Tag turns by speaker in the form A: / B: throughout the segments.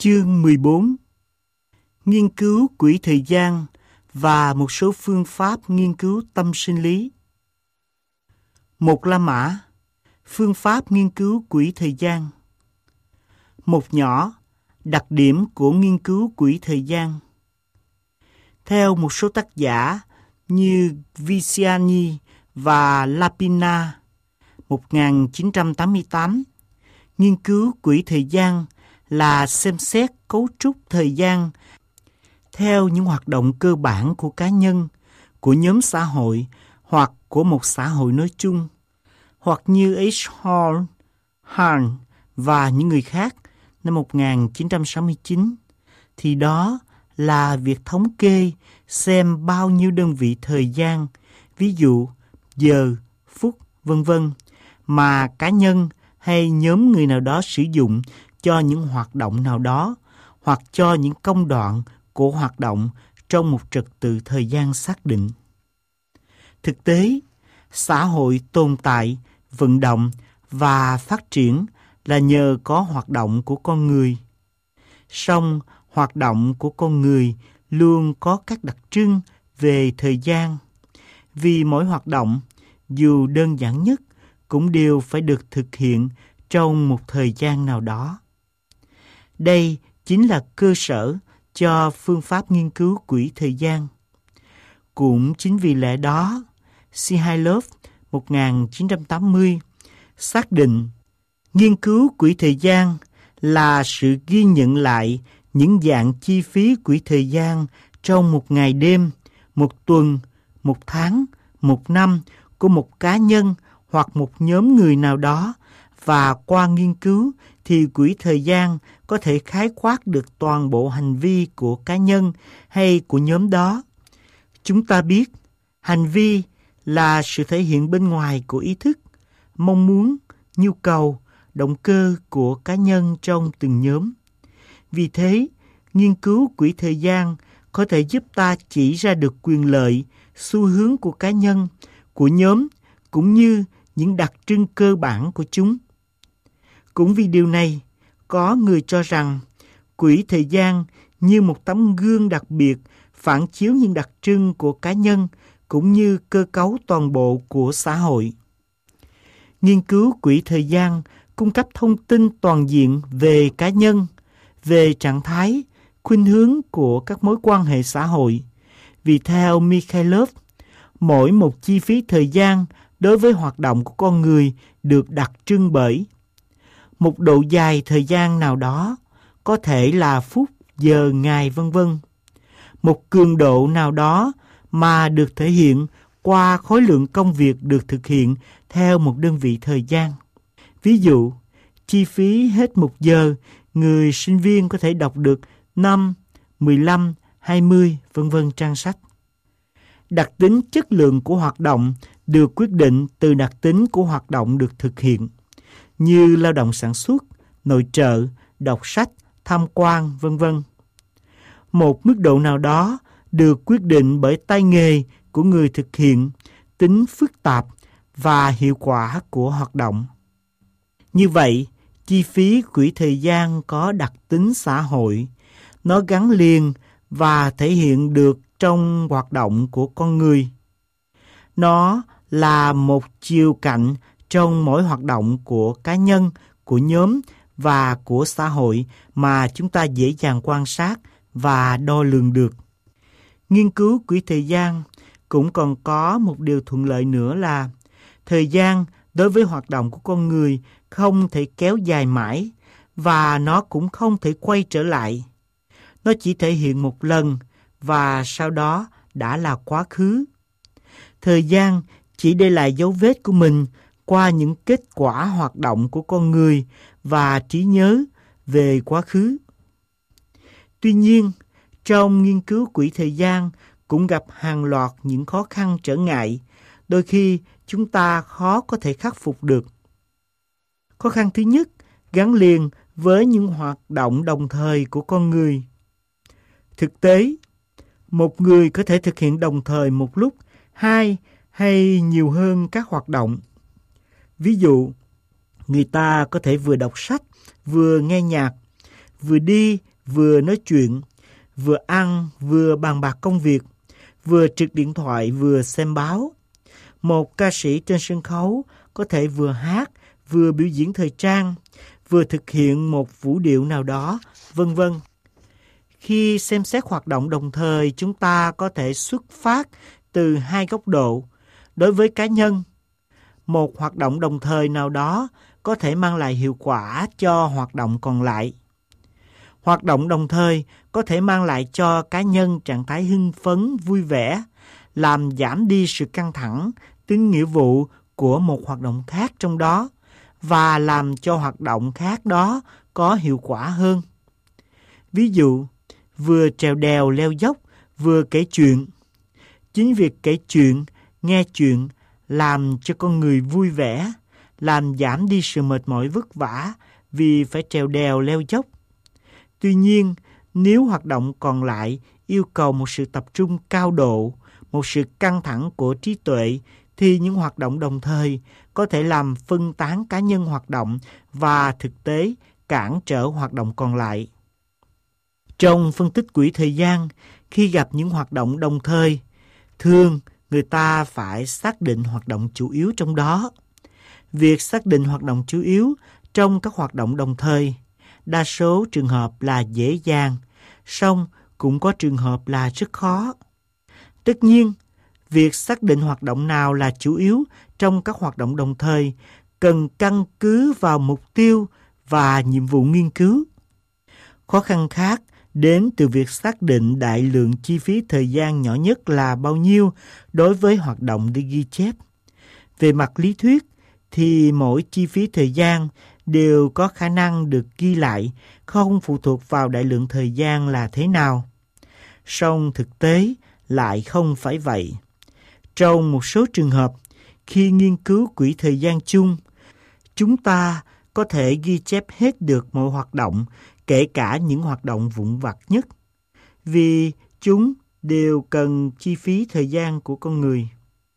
A: Chương 14. Nghiên cứu quỹ thời gian và một số phương pháp nghiên cứu tâm sinh lý. Một La Mã, phương pháp nghiên cứu quỹ thời gian. Một nhỏ, đặc điểm của nghiên cứu quỹ thời gian. Theo một số tác giả như Viciani và Lapina, 1988, nghiên cứu quỹ thời gian là xem xét cấu trúc thời gian theo những hoạt động cơ bản của cá nhân, của nhóm xã hội hoặc của một xã hội nói chung, hoặc như H. Hall và những người khác năm 1969, thì đó là việc thống kê xem bao nhiêu đơn vị thời gian, ví dụ giờ, phút, vân vân, mà cá nhân hay nhóm người nào đó sử dụng cho những hoạt động nào đó hoặc cho những công đoạn của hoạt động trong một trật tự thời gian xác định. Thực tế, xã hội tồn tại, vận động và phát triển là nhờ có hoạt động của con người. Song hoạt động của con người luôn có các đặc trưng về thời gian, vì mỗi hoạt động, dù đơn giản nhất, cũng đều phải được thực hiện trong một thời gian nào đó. Đây chính là cơ sở cho phương pháp nghiên cứu quỹ thời gian. Cũng chính vì lẽ đó, Mihailov 1980 xác định nghiên cứu quỹ thời gian là sự ghi nhận lại những dạng chi phí quỹ thời gian trong một ngày đêm, một tuần, một tháng, một năm của một cá nhân hoặc một nhóm người nào đó, và qua nghiên cứu thì quỹ thời gian có thể khái quát được toàn bộ hành vi của cá nhân hay của nhóm đó. Chúng ta biết, hành vi là sự thể hiện bên ngoài của ý thức, mong muốn, nhu cầu, động cơ của cá nhân trong từng nhóm. Vì thế, nghiên cứu quỹ thời gian có thể giúp ta chỉ ra được quyền lợi, xu hướng của cá nhân, của nhóm, cũng như những đặc trưng cơ bản của chúng. Cũng vì điều này, có người cho rằng quỹ thời gian như một tấm gương đặc biệt phản chiếu những đặc trưng của cá nhân cũng như cơ cấu toàn bộ của xã hội. Nghiên cứu quỹ thời gian cung cấp thông tin toàn diện về cá nhân, về trạng thái, khuynh hướng của các mối quan hệ xã hội. Vì theo Mikhailov, mỗi một chi phí thời gian đối với hoạt động của con người được đặc trưng bởi một độ dài thời gian nào đó, có thể là phút, giờ, ngày, vân vân. Một cường độ nào đó mà được thể hiện qua khối lượng công việc được thực hiện theo một đơn vị thời gian. Ví dụ, chi phí hết một giờ, người sinh viên có thể đọc được 5, 15, 20, vân vân trang sách. Đặc tính chất lượng của hoạt động được quyết định từ đặc tính của hoạt động được thực hiện, như lao động sản xuất, nội trợ, đọc sách, tham quan, vân vân. Một mức độ nào đó được quyết định bởi tay nghề của người thực hiện, tính phức tạp và hiệu quả của hoạt động. Như vậy, chi phí quỹ thời gian có đặc tính xã hội, nó gắn liền và thể hiện được trong hoạt động của con người. Nó là một chiều cạnh trong mỗi hoạt động của cá nhân, của nhóm và của xã hội mà chúng ta dễ dàng quan sát và đo lường được. Nghiên cứu quỹ thời gian cũng còn có một điều thuận lợi nữa là thời gian đối với hoạt động của con người không thể kéo dài mãi và nó cũng không thể quay trở lại. Nó chỉ thể hiện một lần và sau đó đã là quá khứ. Thời gian chỉ để lại dấu vết của mình qua những kết quả hoạt động của con người và trí nhớ về quá khứ. Tuy nhiên, trong nghiên cứu quỹ thời gian cũng gặp hàng loạt những khó khăn trở ngại, đôi khi chúng ta khó có thể khắc phục được. Khó khăn thứ nhất gắn liền với những hoạt động đồng thời của con người. Thực tế, một người có thể thực hiện đồng thời một lúc 2 hay nhiều hơn các hoạt động. Ví dụ, người ta có thể vừa đọc sách, vừa nghe nhạc, vừa đi vừa nói chuyện, vừa ăn, vừa bàn bạc công việc, vừa trực điện thoại, vừa xem báo. Một ca sĩ trên sân khấu có thể vừa hát, vừa biểu diễn thời trang, vừa thực hiện một vũ điệu nào đó, vân vân. Khi xem xét hoạt động đồng thời, chúng ta có thể xuất phát từ hai góc độ. Đối với cá nhân, một hoạt động đồng thời nào đó có thể mang lại hiệu quả cho hoạt động còn lại. Hoạt động đồng thời có thể mang lại cho cá nhân trạng thái hưng phấn, vui vẻ, làm giảm đi sự căng thẳng, tính nghĩa vụ của một hoạt động khác trong đó và làm cho hoạt động khác đó có hiệu quả hơn. Ví dụ, vừa trèo đèo leo dốc, vừa kể chuyện. Chính việc kể chuyện, nghe chuyện làm cho con người vui vẻ, làm giảm đi sự mệt mỏi vất vả vì phải trèo đèo leo dốc. Tuy nhiên, nếu hoạt động còn lại yêu cầu một sự tập trung cao độ, một sự căng thẳng của trí tuệ, thì những hoạt động đồng thời có thể làm phân tán cá nhân hoạt động và thực tế cản trở hoạt động còn lại. Trong phân tích quỹ thời gian, khi gặp những hoạt động đồng thời, thường người ta phải xác định hoạt động chủ yếu trong đó. Việc xác định hoạt động chủ yếu trong các hoạt động đồng thời, đa số trường hợp là dễ dàng, song cũng có trường hợp là rất khó. Tất nhiên, việc xác định hoạt động nào là chủ yếu trong các hoạt động đồng thời cần căn cứ vào mục tiêu và nhiệm vụ nghiên cứu. Khó khăn khác đến từ việc xác định đại lượng chi phí thời gian nhỏ nhất là bao nhiêu đối với hoạt động để ghi chép. Về mặt lý thuyết thì mỗi chi phí thời gian đều có khả năng được ghi lại, không phụ thuộc vào đại lượng thời gian là thế nào. Song thực tế lại không phải vậy. Trong một số trường hợp, khi nghiên cứu quỹ thời gian chung, chúng ta có thể ghi chép hết được mọi hoạt động, kể cả những hoạt động vụn vặt nhất, vì chúng đều cần chi phí thời gian của con người.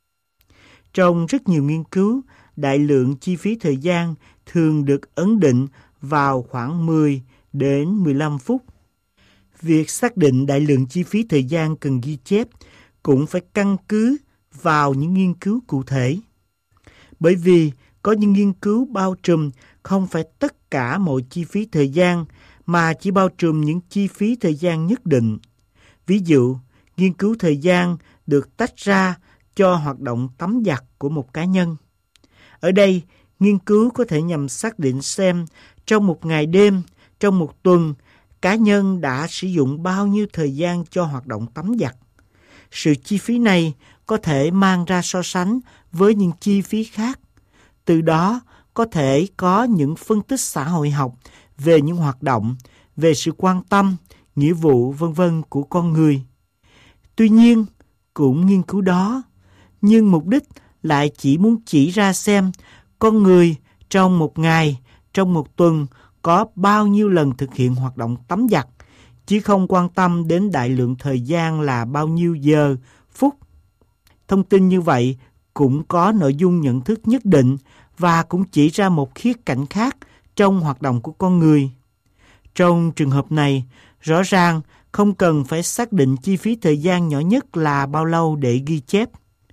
A: Trong rất nhiều nghiên cứu, đại lượng chi phí thời gian thường được ấn định vào khoảng 10 đến 15 phút. Việc xác định đại lượng chi phí thời gian cần ghi chép cũng phải căn cứ vào những nghiên cứu cụ thể. Bởi vì có những nghiên cứu bao trùm không phải tất cả mọi chi phí thời gian mà chỉ bao trùm những chi phí thời gian nhất định. Ví dụ, nghiên cứu thời gian được tách ra cho hoạt động tắm giặt của một cá nhân. Ở đây, nghiên cứu có thể nhằm xác định xem trong một ngày đêm, trong một tuần, cá nhân đã sử dụng bao nhiêu thời gian cho hoạt động tắm giặt. Sự chi phí này có thể mang ra so sánh với những chi phí khác. Từ đó, có thể có những phân tích xã hội học về những hoạt động, về sự quan tâm, nghĩa vụ v.v. của con người. Tuy nhiên, cũng nghiên cứu đó, nhưng mục đích lại chỉ muốn chỉ ra xem con người trong một ngày, trong một tuần có bao nhiêu lần thực hiện hoạt động tắm giặt, chứ không quan tâm đến đại lượng thời gian là bao nhiêu giờ, phút. Thông tin như vậy cũng có nội dung nhận thức nhất định và cũng chỉ ra một khía cạnh khác trong hoạt động của con người. Trong trường hợp này, rõ ràng không cần phải xác định chi phí thời gian nhỏ nhất là bao lâu để ghi chép.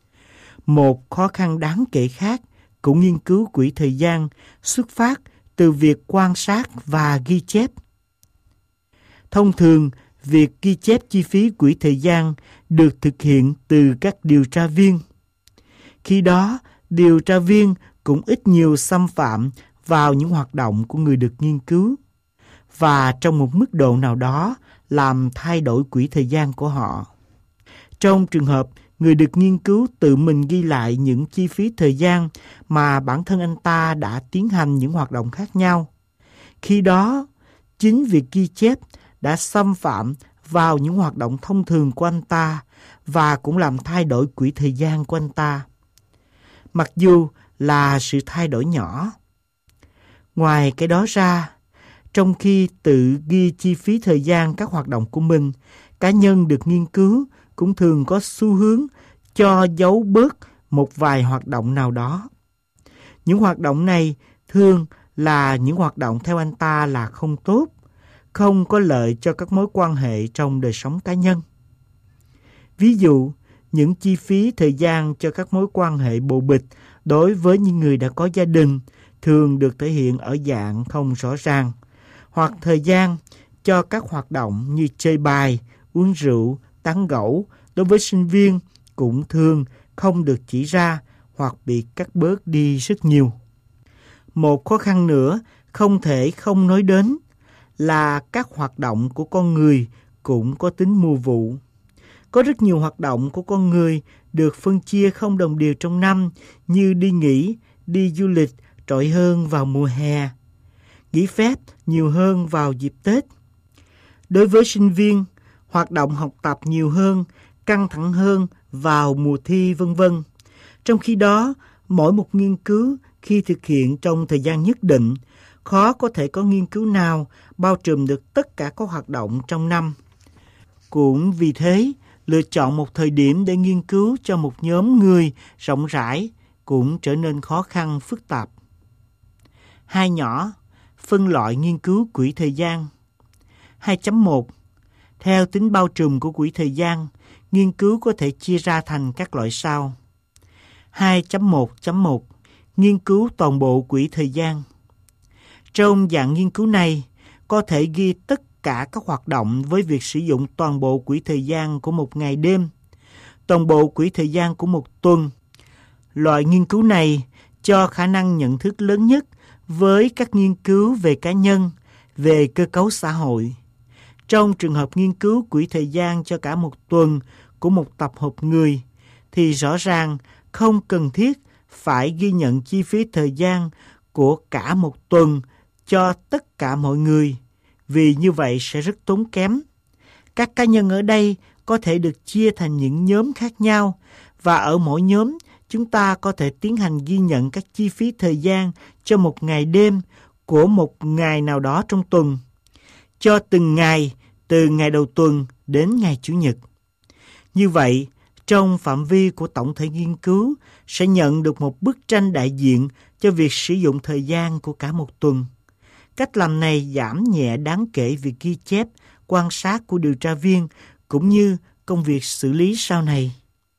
A: Một khó khăn đáng kể khác của nghiên cứu quỹ thời gian xuất phát từ việc quan sát và ghi chép. Thông thường, việc ghi chép chi phí quỹ thời gian được thực hiện từ các điều tra viên. Khi đó, điều tra viên cũng ít nhiều xâm phạm vào những hoạt động của người được nghiên cứu và trong một mức độ nào đó làm thay đổi quỹ thời gian của họ. Trong trường hợp người được nghiên cứu tự mình ghi lại những chi phí thời gian mà bản thân anh ta đã tiến hành những hoạt động khác nhau, khi đó chính việc ghi chép đã xâm phạm vào những hoạt động thông thường của anh ta và cũng làm thay đổi quỹ thời gian của anh ta. Mặc dù là sự thay đổi nhỏ. Ngoài cái đó ra, trong khi tự ghi chi phí thời gian các hoạt động của mình, cá nhân được nghiên cứu cũng thường có xu hướng cho giấu bớt một vài hoạt động nào đó. Những hoạt động này thường là những hoạt động theo anh ta là không tốt, không có lợi cho các mối quan hệ trong đời sống cá nhân. Ví dụ, những chi phí thời gian cho các mối quan hệ bồ bịch đối với những người đã có gia đình thường được thể hiện ở dạng không rõ ràng, hoặc thời gian cho các hoạt động như chơi bài, uống rượu, tán gẫu đối với sinh viên cũng thường không được chỉ ra hoặc bị cắt bớt đi rất nhiều. Một khó khăn nữa không thể không nói đến là các hoạt động của con người cũng có tính mùa vụ. Có rất nhiều hoạt động của con người được phân chia không đồng đều trong năm, như đi nghỉ, đi du lịch trội hơn vào mùa hè, nghỉ phép nhiều hơn vào dịp Tết. Đối với sinh viên, hoạt động học tập nhiều hơn, căng thẳng hơn vào mùa thi v.v. Trong khi đó, mỗi một nghiên cứu khi thực hiện trong thời gian nhất định, khó có thể có nghiên cứu nào bao trùm được tất cả các hoạt động trong năm. Cũng vì thế, lựa chọn một thời điểm để nghiên cứu cho một nhóm người rộng rãi cũng trở nên khó khăn phức tạp. 2 nhỏ, phân loại nghiên cứu quỹ thời gian. 2.1. Theo tính bao trùm của quỹ thời gian, nghiên cứu có thể chia ra thành các loại sau. 2.1.1. Nghiên cứu toàn bộ quỹ thời gian. Trong dạng nghiên cứu này, có thể ghi tất cả các hoạt động với việc sử dụng toàn bộ quỹ thời gian của một ngày đêm, toàn bộ quỹ thời gian của một tuần. Loại nghiên cứu này cho khả năng nhận thức lớn nhất với các nghiên cứu về cá nhân, về cơ cấu xã hội. Trong trường hợp nghiên cứu quỹ thời gian cho cả một tuần của một tập hợp người, thì rõ ràng không cần thiết phải ghi nhận chi phí thời gian của cả một tuần cho tất cả mọi người, vì như vậy sẽ rất tốn kém. Các cá nhân ở đây có thể được chia thành những nhóm khác nhau, và ở mỗi nhóm chúng ta có thể tiến hành ghi nhận các chi phí thời gian cho một ngày đêm của một ngày nào đó trong tuần, cho từng ngày từ ngày đầu tuần đến ngày Chủ nhật. Như vậy, trong phạm vi của tổng thể nghiên cứu sẽ nhận được một bức tranh đại diện cho việc sử dụng thời gian của cả một tuần. Cách làm này giảm nhẹ đáng kể việc ghi chép, quan sát của điều tra viên cũng như công việc xử lý sau này.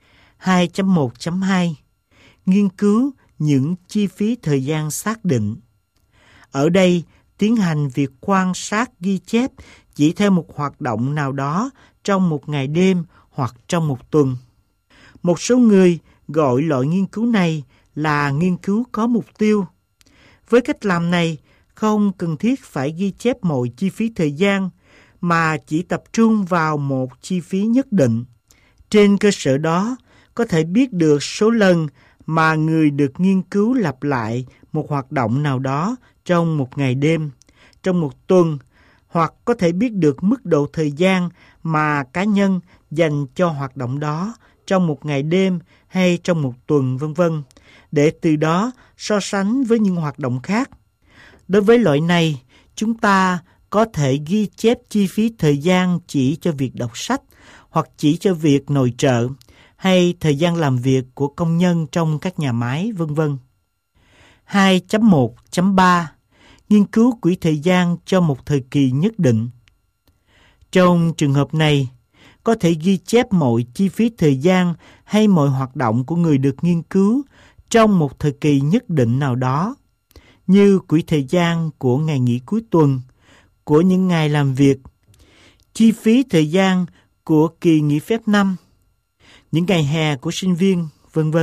A: 2.1.2. Nghiên cứu những chi phí thời gian xác định. Ở đây, tiến hành việc quan sát ghi chép chỉ theo một hoạt động nào đó trong một ngày đêm hoặc trong một tuần. Một số người gọi loại nghiên cứu này là nghiên cứu có mục tiêu. Với cách làm này, không cần thiết phải ghi chép mọi chi phí thời gian, mà chỉ tập trung vào một chi phí nhất định. Trên cơ sở đó, có thể biết được số lần mà người được nghiên cứu lặp lại một hoạt động nào đó trong một ngày đêm, trong một tuần, hoặc có thể biết được mức độ thời gian mà cá nhân dành cho hoạt động đó trong một ngày đêm hay trong một tuần v.v. để từ đó so sánh với những hoạt động khác. Đối với loại này, chúng ta có thể ghi chép chi phí thời gian chỉ cho việc đọc sách hoặc chỉ cho việc nội trợ hay thời gian làm việc của công nhân trong các nhà máy v.v. 2.1.3. Nghiên cứu quỹ thời gian cho một thời kỳ nhất định. Trong trường hợp này, có thể ghi chép mọi chi phí thời gian hay mọi hoạt động của người được nghiên cứu trong một thời kỳ nhất định nào đó, như quỹ thời gian của ngày nghỉ cuối tuần, của những ngày làm việc, chi phí thời gian của kỳ nghỉ phép năm, những ngày hè của sinh viên, v.v.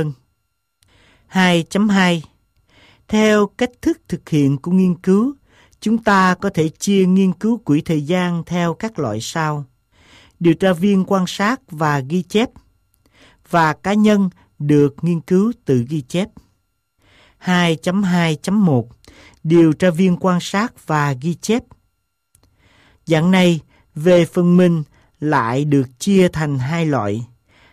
A: 2.2. Theo cách thức thực hiện của nghiên cứu, chúng ta có thể chia nghiên cứu quỹ thời gian theo các loại sau: điều tra viên quan sát và ghi chép, và cá nhân được nghiên cứu tự ghi chép. 2.2.1. Điều tra viên quan sát và ghi chép. Dạng này, về phần mình, lại được chia thành 2 loại.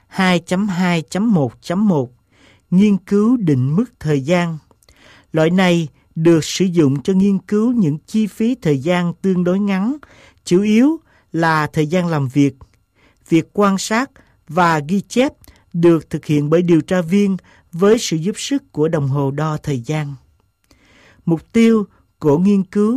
A: 2.2.1.1. Nghiên cứu định mức thời gian. Loại này được sử dụng cho nghiên cứu những chi phí thời gian tương đối ngắn, chủ yếu là thời gian làm việc. Việc quan sát và ghi chép được thực hiện bởi điều tra viên với sự giúp sức của đồng hồ đo thời gian. Mục tiêu của nghiên cứu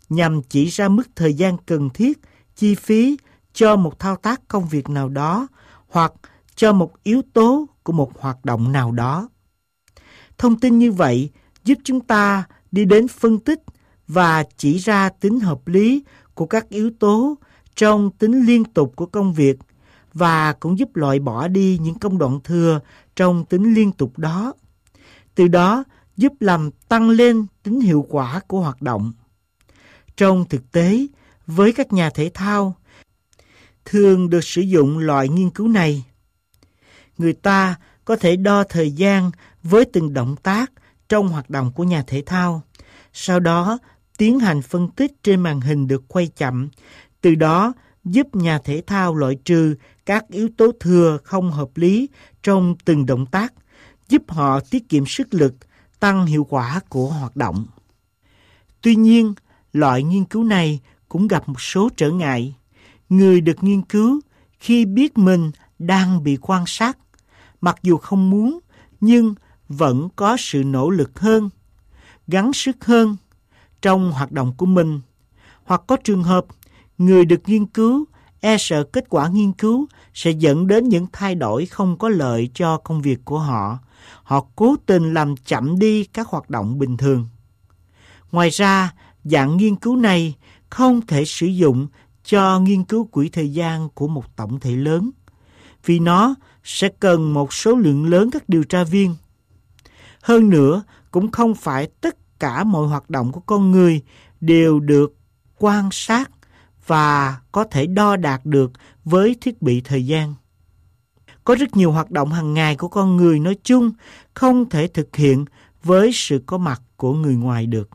A: nhằm chỉ ra mức thời gian cần thiết, chi phí cho một thao tác công việc nào đó hoặc cho một yếu tố của một hoạt động nào đó. Thông tin như vậy giúp chúng ta đi đến phân tích và chỉ ra tính hợp lý của các yếu tố trong tính liên tục của công việc và cũng giúp loại bỏ đi những công đoạn thừa trong tính liên tục đó. Từ đó giúp làm tăng lên tính hiệu quả của hoạt động. Trong thực tế, với các nhà thể thao, thường được sử dụng loại nghiên cứu này. Người ta có thể đo thời gian với từng động tác trong hoạt động của nhà thể thao, sau đó tiến hành phân tích trên màn hình được quay chậm, từ đó giúp nhà thể thao loại trừ các yếu tố thừa không hợp lý trong từng động tác, giúp họ tiết kiệm sức lực, tăng hiệu quả của hoạt động. Tuy nhiên, loại nghiên cứu này cũng gặp một số trở ngại. Người được nghiên cứu khi biết mình đang bị quan sát, mặc dù không muốn, nhưng vẫn có sự nỗ lực hơn, gắng sức hơn trong hoạt động của mình. Hoặc có trường hợp, người được nghiên cứu e sợ kết quả nghiên cứu sẽ dẫn đến những thay đổi không có lợi cho công việc của họ. Họ cố tình làm chậm đi các hoạt động bình thường. Ngoài ra, dạng nghiên cứu này không thể sử dụng cho nghiên cứu quỹ thời gian của một tổng thể lớn, vì nó sẽ cần một số lượng lớn các điều tra viên. Hơn nữa, cũng không phải tất cả mọi hoạt động của con người đều được quan sát và có thể đo đạc được với thiết bị thời gian. Có rất nhiều hoạt động hàng ngày của con người nói chung không thể thực hiện với sự có mặt của người ngoài được.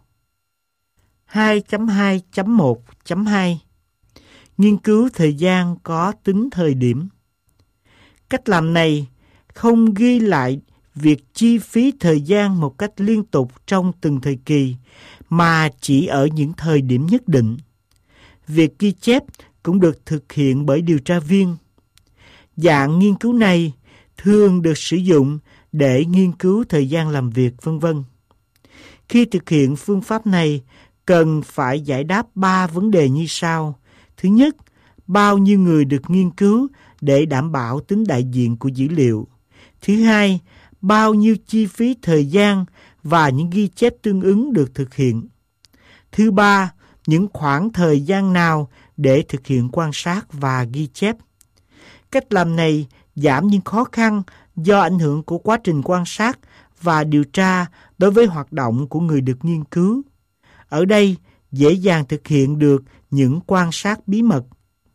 A: 2.2.1.2 Nghiên cứu thời gian có tính thời điểm. Cách làm này không ghi lại việc chi phí thời gian một cách liên tục trong từng thời kỳ, mà chỉ ở những thời điểm nhất định. Việc ghi chép cũng được thực hiện bởi điều tra viên. Dạng nghiên cứu này thường được sử dụng để nghiên cứu thời gian làm việc, v.v. Khi thực hiện phương pháp này, cần phải giải đáp 3 vấn đề như sau. Thứ nhất, bao nhiêu người được nghiên cứu để đảm bảo tính đại diện của dữ liệu. Thứ hai, bao nhiêu chi phí thời gian và những ghi chép tương ứng được thực hiện. Thứ ba, những khoảng thời gian nào để thực hiện quan sát và ghi chép. Cách làm này giảm những khó khăn do ảnh hưởng của quá trình quan sát và điều tra đối với hoạt động của người được nghiên cứu. Ở đây, dễ dàng thực hiện được những quan sát bí mật.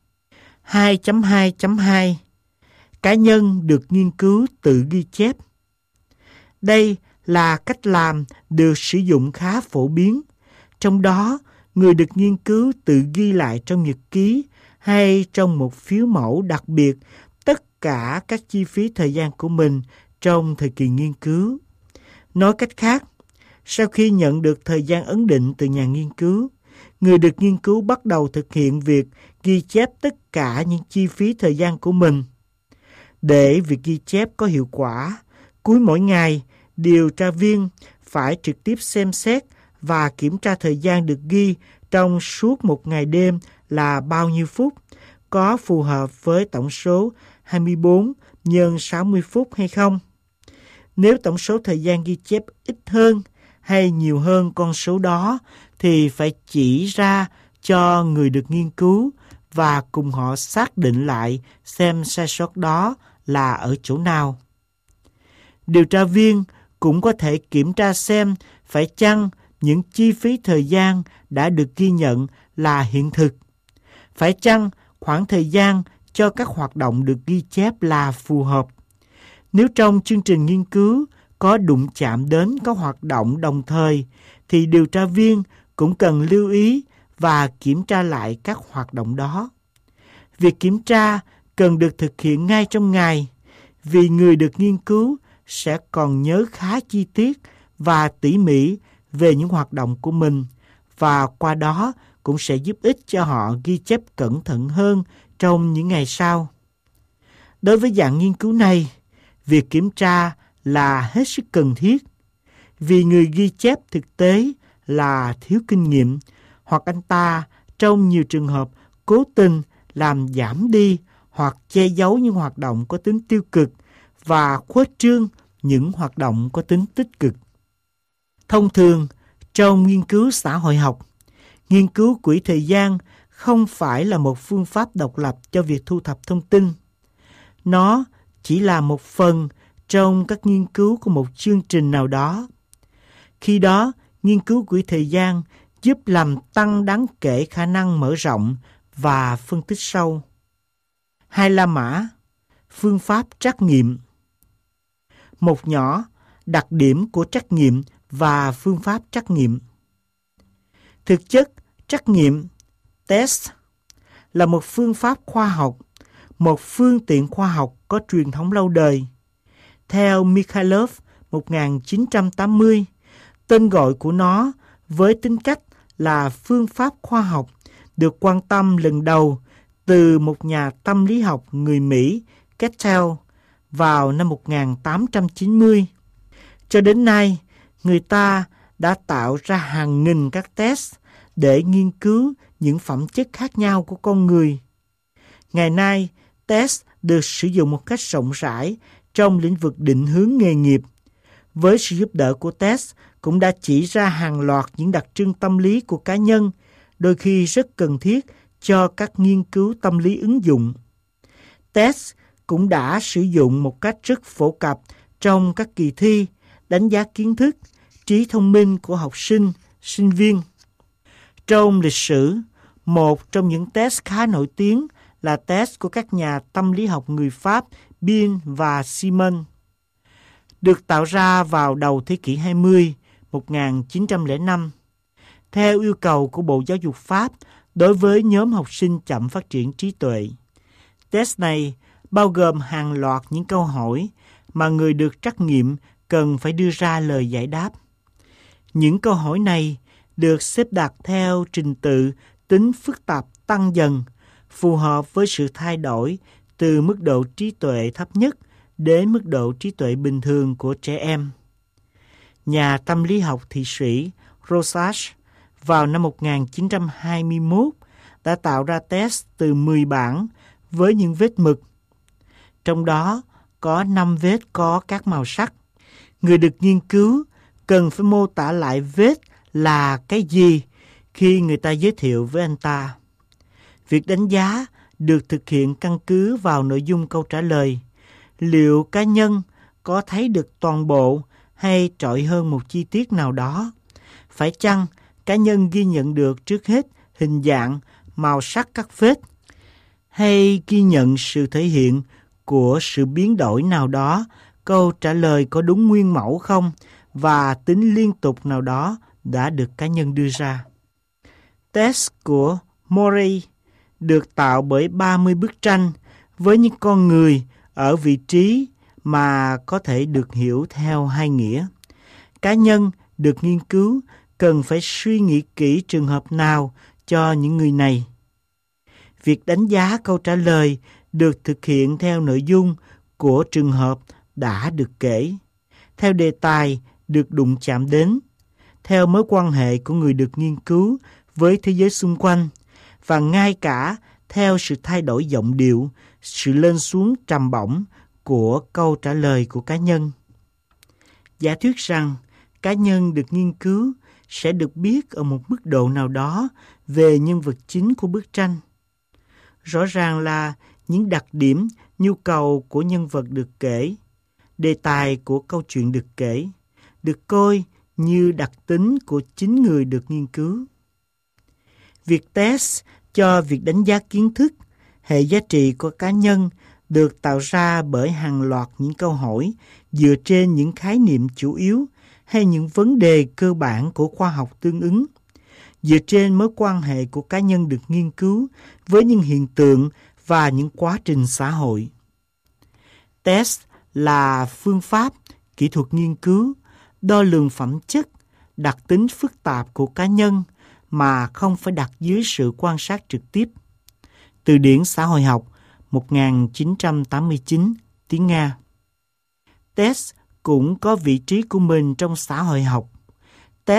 A: 2.2.2 Cá nhân được nghiên cứu tự ghi chép. Đây là cách làm được sử dụng khá phổ biến. Trong đó, người được nghiên cứu tự ghi lại trong nhật ký hay trong một phiếu mẫu đặc biệt tất cả các chi phí thời gian của mình trong thời kỳ nghiên cứu. Nói cách khác, sau khi nhận được thời gian ấn định từ nhà nghiên cứu, người được nghiên cứu bắt đầu thực hiện việc ghi chép tất cả những chi phí thời gian của mình. Để việc ghi chép có hiệu quả, cuối mỗi ngày, điều tra viên phải trực tiếp xem xét và kiểm tra thời gian được ghi trong suốt một ngày đêm là bao nhiêu phút, có phù hợp với tổng số 24 nhân 60 phút hay không. Nếu tổng số thời gian ghi chép ít hơn hay nhiều hơn con số đó thì phải chỉ ra cho người được nghiên cứu và cùng họ xác định lại xem sai sót đó là ở chỗ nào. Điều tra viên cũng có thể kiểm tra xem phải chăng những chi phí thời gian đã được ghi nhận là hiện thực. Phải chăng khoảng thời gian cho các hoạt động được ghi chép là phù hợp. Nếu trong chương trình nghiên cứu có đụng chạm đến các hoạt động đồng thời, thì điều tra viên cũng cần lưu ý và kiểm tra lại các hoạt động đó. Việc kiểm tra cần được thực hiện ngay trong ngày, vì người được nghiên cứu sẽ còn nhớ khá chi tiết và tỉ mỉ về những hoạt động của mình, và qua đó cũng sẽ giúp ích cho họ ghi chép cẩn thận hơn trong những ngày sau. Đối với dạng nghiên cứu này, việc kiểm tra là hết sức cần thiết, vì người ghi chép thực tế là thiếu kinh nghiệm hoặc anh ta trong nhiều trường hợp cố tình làm giảm đi hoặc che giấu những hoạt động có tính tiêu cực và khuếch trương những hoạt động có tính tích cực. Thông thường, trong nghiên cứu xã hội học, nghiên cứu quỹ thời gian không phải là một phương pháp độc lập cho việc thu thập thông tin. Nó chỉ là một phần trong các nghiên cứu của một chương trình nào đó. Khi đó, nghiên cứu quỹ thời gian giúp làm tăng đáng kể khả năng mở rộng và phân tích sâu. 2 La Mã, phương pháp trắc nghiệm. Một nhỏ, đặc điểm của trắc nghiệm và phương pháp trắc nghiệm. Thực chất, trắc nghiệm, test, là một phương pháp khoa học, một phương tiện khoa học có truyền thống lâu đời. Theo Mikhailov 1980, tên gọi của nó với tính cách là phương pháp khoa học được quan tâm lần đầu từ một nhà tâm lý học người Mỹ Cattell vào năm 1890. Cho đến nay, người ta đã tạo ra hàng nghìn các test để nghiên cứu những phẩm chất khác nhau của con người. Ngày nay, test được sử dụng một cách rộng rãi trong lĩnh vực định hướng nghề nghiệp. Với sự giúp đỡ của test cũng đã chỉ ra hàng loạt những đặc trưng tâm lý của cá nhân, đôi khi rất cần thiết cho các nghiên cứu tâm lý ứng dụng. Test cũng đã sử dụng một cách rất phổ cập trong các kỳ thi đánh giá kiến thức, trí thông minh của học sinh, sinh viên. Trong lịch sử, một trong những test khá nổi tiếng là test của các nhà tâm lý học người Pháp Binet và Simon. Được tạo ra vào đầu thế kỷ 20, 1905, theo yêu cầu của Bộ Giáo dục Pháp đối với nhóm học sinh chậm phát triển trí tuệ. Test này bao gồm hàng loạt những câu hỏi mà người được trắc nghiệm cần phải đưa ra lời giải đáp. Những câu hỏi này được xếp đặt theo trình tự tính phức tạp tăng dần, phù hợp với sự thay đổi từ mức độ trí tuệ thấp nhất đến mức độ trí tuệ bình thường của trẻ em. Nhà tâm lý học Thụy Sĩ Rorschach vào năm 1921 đã tạo ra test từ 10 bảng với những vết mực. Trong đó có 5 vết có các màu sắc. Người được nghiên cứu cần phải mô tả lại vết là cái gì khi người ta giới thiệu với anh ta. Việc đánh giá được thực hiện căn cứ vào nội dung câu trả lời. Liệu cá nhân có thấy được toàn bộ hay trội hơn một chi tiết nào đó? Phải chăng cá nhân ghi nhận được trước hết hình dạng, màu sắc các vết, hay ghi nhận sự thể hiện của sự biến đổi nào đó, câu trả lời có đúng nguyên mẫu không và tính liên tục nào đó đã được cá nhân đưa ra. Test của Morey được tạo bởi 30 bức tranh với những con người ở vị trí mà có thể được hiểu theo hai nghĩa. Cá nhân được nghiên cứu cần phải suy nghĩ kỹ trường hợp nào cho những người này. Việc đánh giá câu trả lời được thực hiện theo nội dung của trường hợp đã được kể, theo đề tài được đụng chạm đến, theo mối quan hệ của người được nghiên cứu với thế giới xung quanh, và ngay cả theo sự thay đổi giọng điệu, sự lên xuống trầm bổng của câu trả lời của cá nhân. Giả thuyết rằng cá nhân được nghiên cứu sẽ được biết ở một mức độ nào đó về nhân vật chính của bức tranh. Rõ ràng là những đặc điểm, nhu cầu của nhân vật được kể, đề tài của câu chuyện được kể, được coi như đặc tính của chính người được nghiên cứu. Việc test cho việc đánh giá kiến thức, hệ giá trị của cá nhân được tạo ra bởi hàng loạt những câu hỏi dựa trên những khái niệm chủ yếu hay những vấn đề cơ bản của khoa học tương ứng, dựa trên mối quan hệ của cá nhân được nghiên cứu với những hiện tượng và những quá trình xã hội. Test là phương pháp, kỹ thuật nghiên cứu, đo lường phẩm chất, đặc tính phức tạp của cá nhân mà không phải đặt dưới sự quan sát trực tiếp. Từ điển xã hội học 1989, tiếng Nga. Test cũng có vị trí của mình trong xã hội học. Test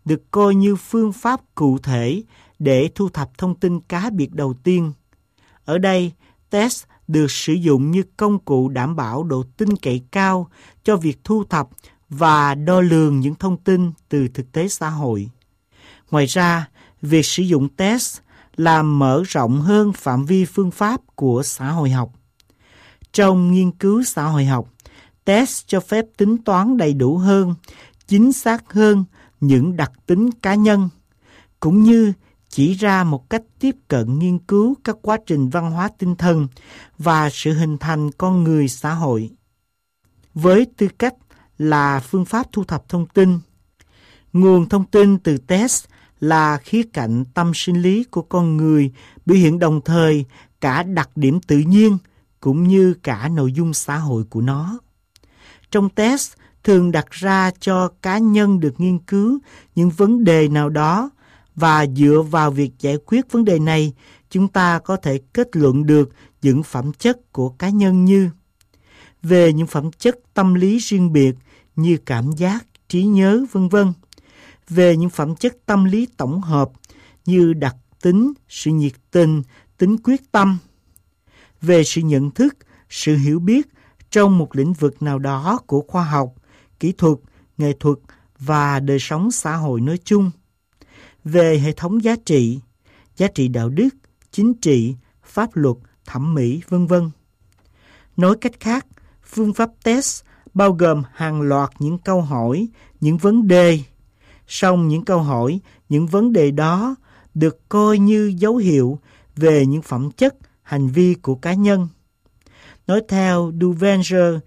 A: được coi như phương pháp cụ thể để thu thập thông tin cá biệt đầu tiên. Ở đây, test được sử dụng như công cụ đảm bảo độ tin cậy cao cho việc thu thập và đo lường những thông tin từ thực tế xã hội. Ngoài ra, việc sử dụng test làm mở rộng hơn phạm vi phương pháp của xã hội học. Trong nghiên cứu xã hội học, test cho phép tính toán đầy đủ hơn, chính xác hơn những đặc tính cá nhân, cũng như chỉ ra một cách tiếp cận nghiên cứu các quá trình văn hóa tinh thần và sự hình thành con người xã hội. Với tư cách là phương pháp thu thập thông tin, nguồn thông tin từ test là khía cạnh tâm sinh lý của con người biểu hiện đồng thời cả đặc điểm tự nhiên cũng như cả nội dung xã hội của nó. Trong test thường đặt ra cho cá nhân được nghiên cứu những vấn đề nào đó, và dựa vào việc giải quyết vấn đề này, chúng ta có thể kết luận được những phẩm chất của cá nhân như về những phẩm chất tâm lý riêng biệt như cảm giác, trí nhớ, v.v. Về những phẩm chất tâm lý tổng hợp như đặc tính, sự nhiệt tình, tính quyết tâm. Về sự nhận thức, sự hiểu biết trong một lĩnh vực nào đó của khoa học, kỹ thuật, nghệ thuật và đời sống xã hội nói chung. Về hệ thống giá trị đạo đức, chính trị, pháp luật, thẩm mỹ, v.v. Nói cách khác, phương pháp test bao gồm hàng loạt những câu hỏi, những vấn đề. Song những câu hỏi, những vấn đề đó được coi như dấu hiệu về những phẩm chất, hành vi của cá nhân. Nói theo Duvenger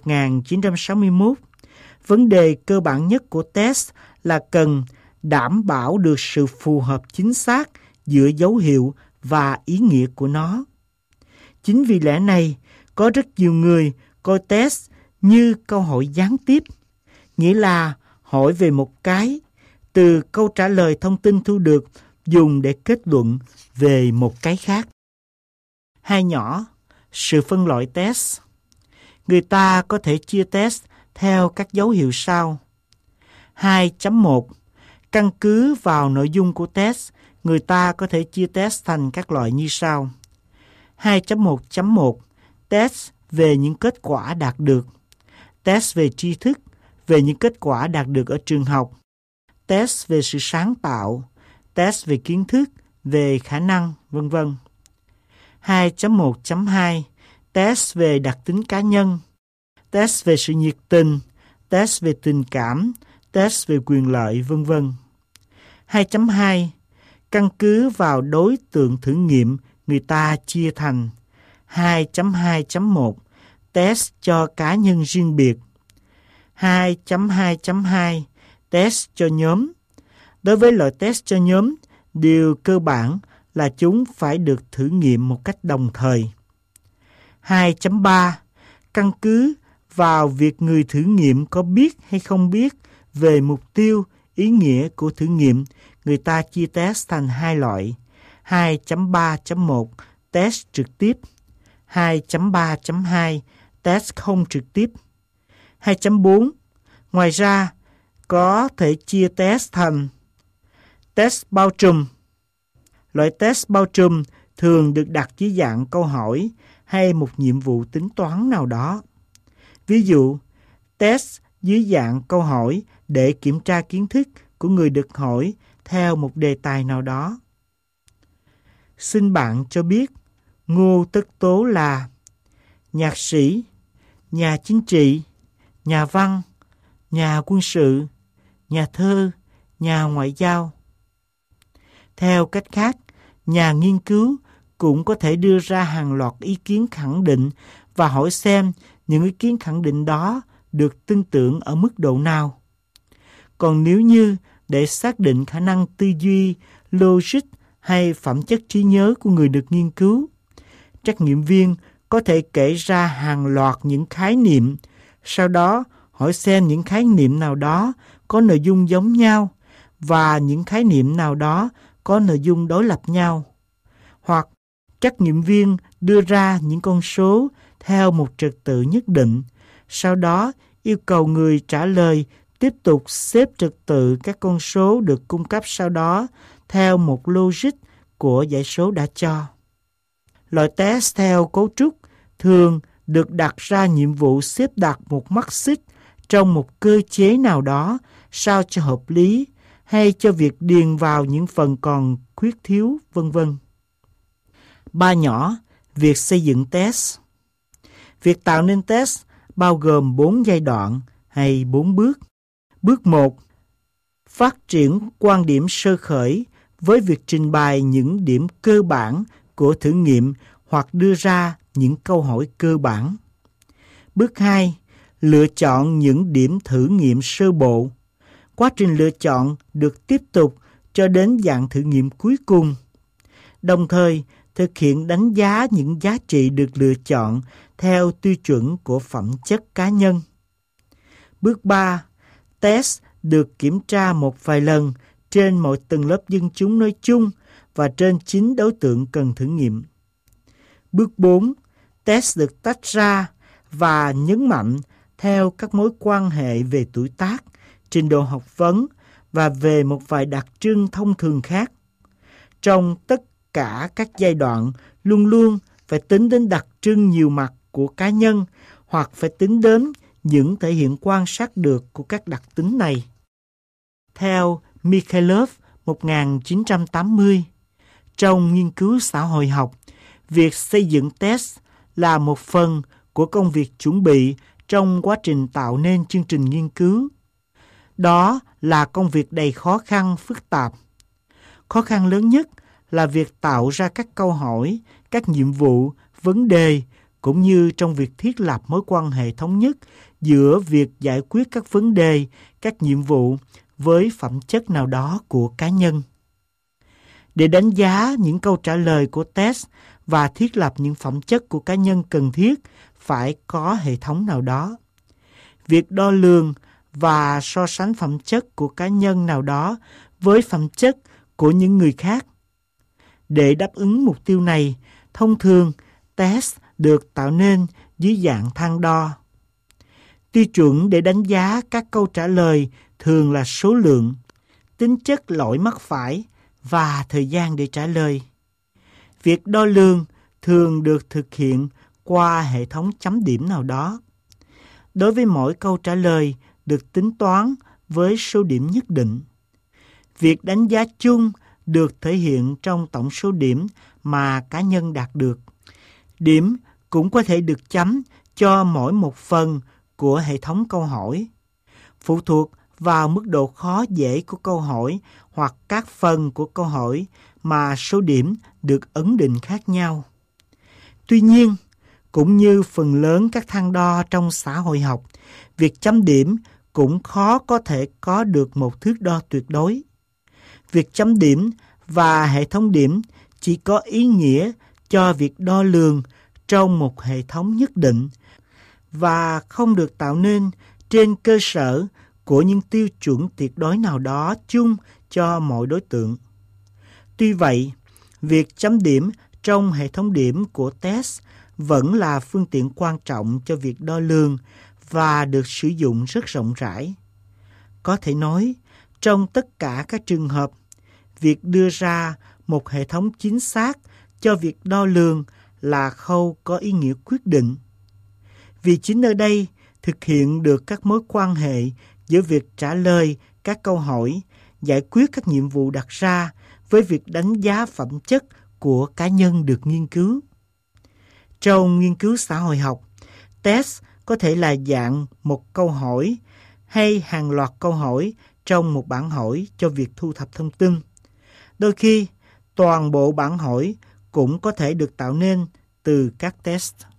A: 1961, vấn đề cơ bản nhất của test là cần đảm bảo được sự phù hợp chính xác giữa dấu hiệu và ý nghĩa của nó. Chính vì lẽ này, có rất nhiều người coi test như câu hỏi gián tiếp, nghĩa là hỏi về một cái, từ câu trả lời thông tin thu được dùng để kết luận về một cái khác. Hai nhỏ, sự phân loại test. Người ta có thể chia test theo các dấu hiệu sau. 2.1. Căn cứ vào nội dung của test, người ta có thể chia test thành các loại như sau. 2.1.1. Test về những kết quả đạt được. Test về tri thức, về những kết quả đạt được ở trường học. Test về sự sáng tạo. Test về kiến thức, về khả năng, v.v. 2.1.2. Test về đặc tính cá nhân. Test về sự nhiệt tình. Test về tình cảm. Test về quyền lợi, v.v. 2.2. Căn cứ vào đối tượng thử nghiệm, người ta chia thành 2.2.1. Test cho cá nhân riêng biệt. 2.2.2. Test cho nhóm. Đối với loại test cho nhóm, điều cơ bản là chúng phải được thử nghiệm một cách đồng thời. 2.3. Căn cứ vào việc người thử nghiệm có biết hay không biết về mục tiêu, ý nghĩa của thử nghiệm, người ta chia test thành hai loại. 2.3.1. Test trực tiếp. 2.3.2. Test không trực tiếp. 2.4. Ngoài ra, có thể chia test thành test bao trùm. Loại test bao trùm thường được đặt dưới dạng câu hỏi hay một nhiệm vụ tính toán nào đó. Ví dụ, test dưới dạng câu hỏi để kiểm tra kiến thức của người được hỏi theo một đề tài nào đó. Xin bạn cho biết Ngô Tất Tố là nhạc sĩ, nhà chính trị, nhà văn, nhà quân sự, nhà thơ, nhà ngoại giao. Theo cách khác, nhà nghiên cứu cũng có thể đưa ra hàng loạt ý kiến khẳng định và hỏi xem những ý kiến khẳng định đó được tin tưởng ở mức độ nào. Còn nếu như để xác định khả năng tư duy, logic hay phẩm chất trí nhớ của người được nghiên cứu, trắc nghiệm viên có thể kể ra hàng loạt những khái niệm, sau đó hỏi xem những khái niệm nào đó có nội dung giống nhau và những khái niệm nào đó có nội dung đối lập nhau. Hoặc trắc nghiệm viên đưa ra những con số theo một trật tự nhất định, sau đó yêu cầu người trả lời tiếp tục xếp trật tự các con số được cung cấp sau đó theo một logic của dãy số đã cho. Loại test theo cấu trúc thường được đặt ra nhiệm vụ xếp đặt một mắt xích trong một cơ chế nào đó sao cho hợp lý hay cho việc điền vào những phần còn khuyết thiếu, vân vân. 3 nhỏ, việc xây dựng test. Việc tạo nên test bao gồm 4 giai đoạn hay 4 bước. Bước 1. Phát triển quan điểm sơ khởi với việc trình bày những điểm cơ bản của thử nghiệm hoặc đưa ra những câu hỏi cơ bản. Bước 2. Lựa chọn những điểm thử nghiệm sơ bộ. Quá trình lựa chọn được tiếp tục cho đến dạng thử nghiệm cuối cùng. Đồng thời, thực hiện đánh giá những giá trị được lựa chọn theo tiêu chuẩn của phẩm chất cá nhân. Bước 3. Test được kiểm tra một vài lần trên mọi tầng lớp dân chúng nói chung và trên chính đối tượng cần thử nghiệm. Bước 4. Test được tách ra và nhấn mạnh theo các mối quan hệ về tuổi tác, trình độ học vấn và về một vài đặc trưng thông thường khác. Trong tất cả các giai đoạn, luôn luôn phải tính đến đặc trưng nhiều mặt của cá nhân hoặc phải tính đến những thể hiện quan sát được của các đặc tính này. Theo Mikhailov 1980, trong nghiên cứu xã hội học, việc xây dựng test là một phần của công việc chuẩn bị trong quá trình tạo nên chương trình nghiên cứu. Đó là công việc đầy khó khăn, phức tạp. Khó khăn lớn nhất là việc tạo ra các câu hỏi, các nhiệm vụ, vấn đề, cũng như trong việc thiết lập mối quan hệ thống nhất giữa việc giải quyết các vấn đề, các nhiệm vụ với phẩm chất nào đó của cá nhân. Để đánh giá những câu trả lời của test và thiết lập những phẩm chất của cá nhân cần thiết, phải có hệ thống nào đó. Việc đo lường và so sánh phẩm chất của cá nhân nào đó với phẩm chất của những người khác. Để đáp ứng mục tiêu này, thông thường test được tạo nên dưới dạng thang đo. Tiêu chuẩn để đánh giá các câu trả lời thường là số lượng, tính chất lỗi mắc phải và thời gian để trả lời. Việc đo lường thường được thực hiện qua hệ thống chấm điểm nào đó. Đối với mỗi câu trả lời được tính toán với số điểm nhất định. Việc đánh giá chung được thể hiện trong tổng số điểm mà cá nhân đạt được. Điểm cũng có thể được chấm cho mỗi một phần của hệ thống câu hỏi, phụ thuộc vào mức độ khó dễ của câu hỏi hoặc các phần của câu hỏi mà số điểm được ấn định khác nhau. Tuy nhiên, cũng như phần lớn các thang đo trong xã hội học, việc chấm điểm cũng khó có thể có được một thước đo tuyệt đối. Việc chấm điểm và hệ thống điểm chỉ có ý nghĩa cho việc đo lường trong một hệ thống nhất định và không được tạo nên trên cơ sở của những tiêu chuẩn tuyệt đối nào đó chung cho mọi đối tượng. Tuy vậy, việc chấm điểm trong hệ thống điểm của test vẫn là phương tiện quan trọng cho việc đo lường và được sử dụng rất rộng rãi. Có thể nói, trong tất cả các trường hợp, việc đưa ra một hệ thống chính xác cho việc đo lường là khâu có ý nghĩa quyết định. Vì chính ở đây thực hiện được các mối quan hệ giữa việc trả lời các câu hỏi, giải quyết các nhiệm vụ đặt ra với việc đánh giá phẩm chất của cá nhân được nghiên cứu. Trong nghiên cứu xã hội học, test có thể là dạng một câu hỏi hay hàng loạt câu hỏi trong một bản hỏi cho việc thu thập thông tin. Đôi khi, toàn bộ bản hỏi cũng có thể được tạo nên từ các test.